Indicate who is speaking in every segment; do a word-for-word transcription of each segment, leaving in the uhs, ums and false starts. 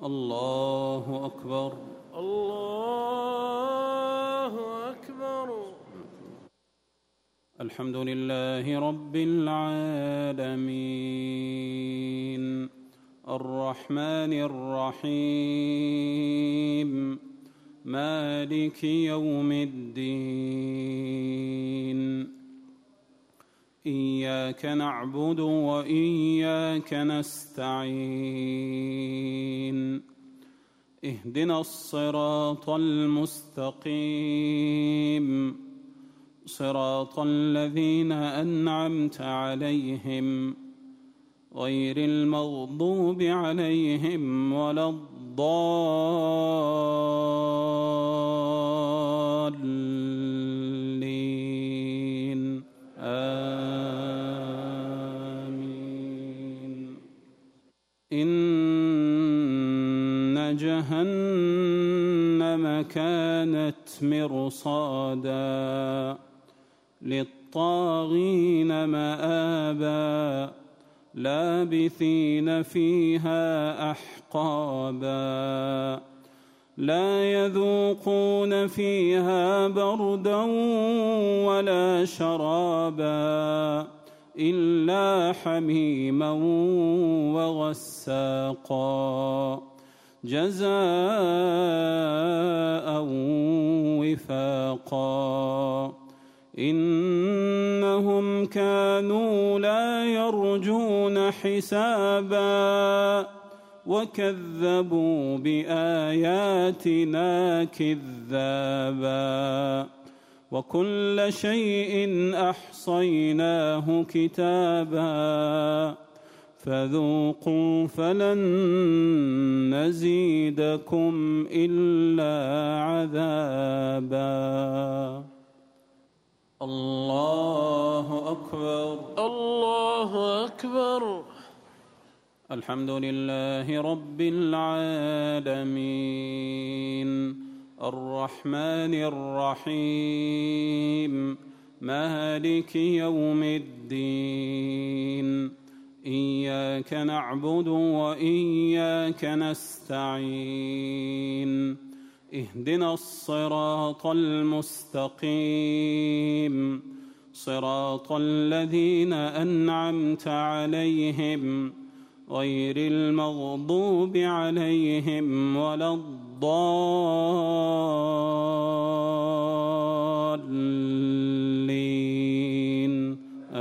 Speaker 1: الله أكبر.
Speaker 2: الله أكبر.
Speaker 1: الحمد لله رب العالمين الرحمن الرحيم مالك يوم الدين إياك نعبد وإياك نستعين اهدنا الصراط المستقيم صراط الذين أنعمت عليهم غير المغضوب عليهم ولا الضالين آمين. إن جهنم كانت مرصادا للطاغين مآبا لابثين فيها أحقابا لا يذوقون فيها بردا ولا شرابا إلا حميما وغساقا جزاء وفاقا إنهم كانوا لا يرجون حسابا وكذبوا بآياتنا كذابا وكل شيء أحصيناه كتابا فذوقوا فلن نزيدكم إلا عذابا. الله أكبر.
Speaker 2: الله أكبر.
Speaker 1: الحمد لله رب العالمين الرحمن الرحيم مالك يوم الدين إياك نعبد وإياك نستعين اهدنا الصراط المستقيم صراط الذين أنعمت عليهم غير المغضوب عليهم ولا الضالين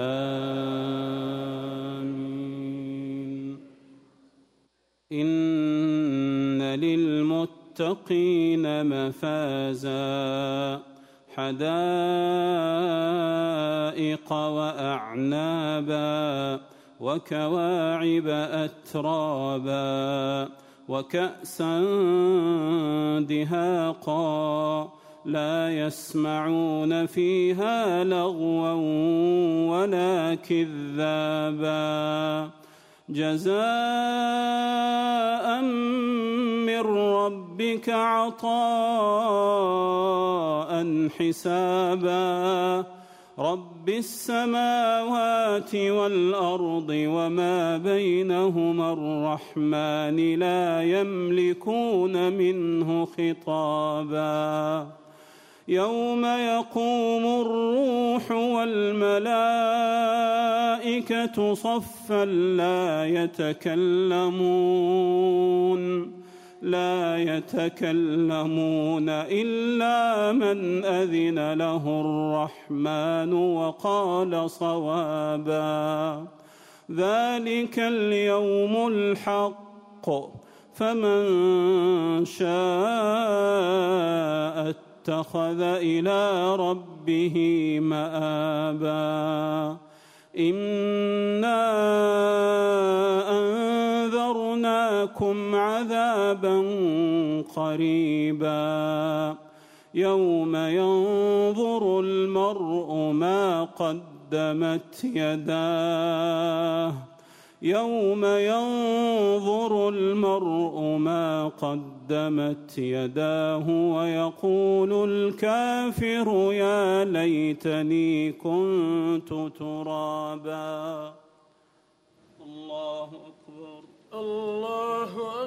Speaker 1: آمين. إن للمتقين مفازا حدائق وأعنابا وكواعب أترابا وكأسا دهاقا لا يسمعون فيها لغوا ولا كذابا جزاء من ربك عطاء حسابا رب السماوات والأرض وما بينهما الرحمن لا يملكون منه خطابا يوم يقوم الروح والملائكة صفا لا يتكلمون لا يتكلمون إلا من أذن له الرحمن وقال صوابا ذلك اليوم الحق فمن شاء اتخذ إلى ربه مآبا إنا أنذرناكم عذابا قريبا يوم ينظر المرء ما قدمت يداه يوم ينظر المرء ما قدمت يداه ويقول الكافر يا ليتني كنت ترابا. الله أكبر.
Speaker 2: الله